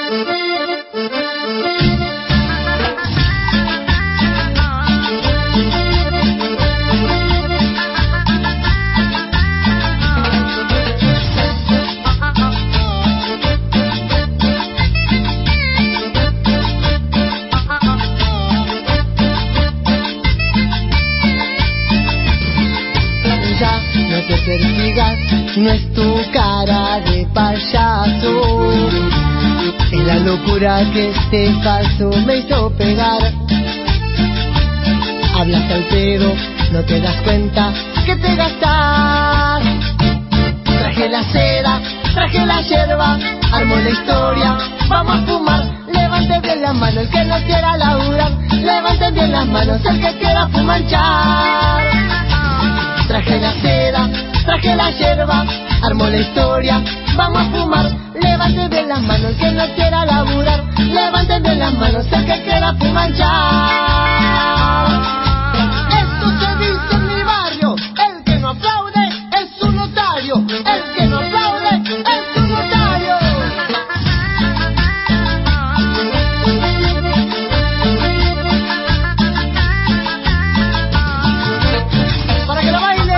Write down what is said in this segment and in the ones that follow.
No es tu cara de payaso, es la locura que este paso me hizo pegar. Hablas al pedo, no te das cuenta que te gastas. Traje la seda, traje la yerba, armo la historia, vamos a fumar. Levanten bien las manos el que no quiera laburar, levanten bien las manos el que quiera fumanchar. Traje la seda, traje la yerba, armo la historia, vamos a fumar. Levanten bien las manos el que no quiera laburar, levanten bien las manos el que quiera fumanchar. Esto se dice en mi barrio, el que no aplaude es un notario, el que no aplaude es un notario. Para que lo baile.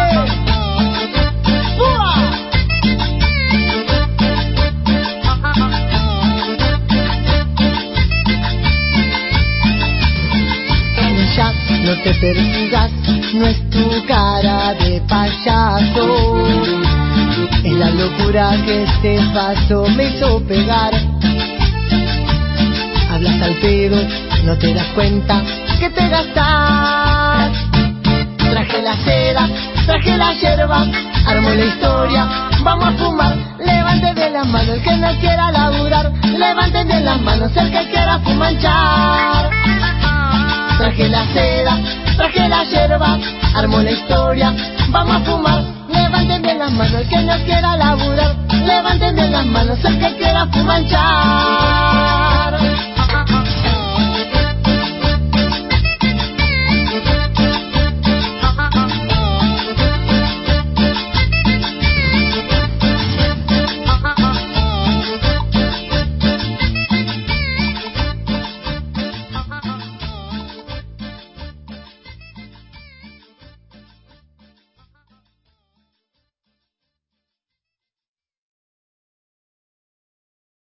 No te persigas, no es tu cara de payaso, es la locura que este paso me hizo pegar. Hablas al pedo, no te das cuenta que te gastas. Traje la seda, traje la yerba, armo la historia, vamos a fumar. Levanten bien las manos el que no quiera laburar, levanten bien las manos el que quiera fumanchar. Traje la seda, traje la yerba, armo la historia, vamos a fumar. Levanten bien las manos el que no quiera laburar, levanten bien las manos el que quiera fumanchar.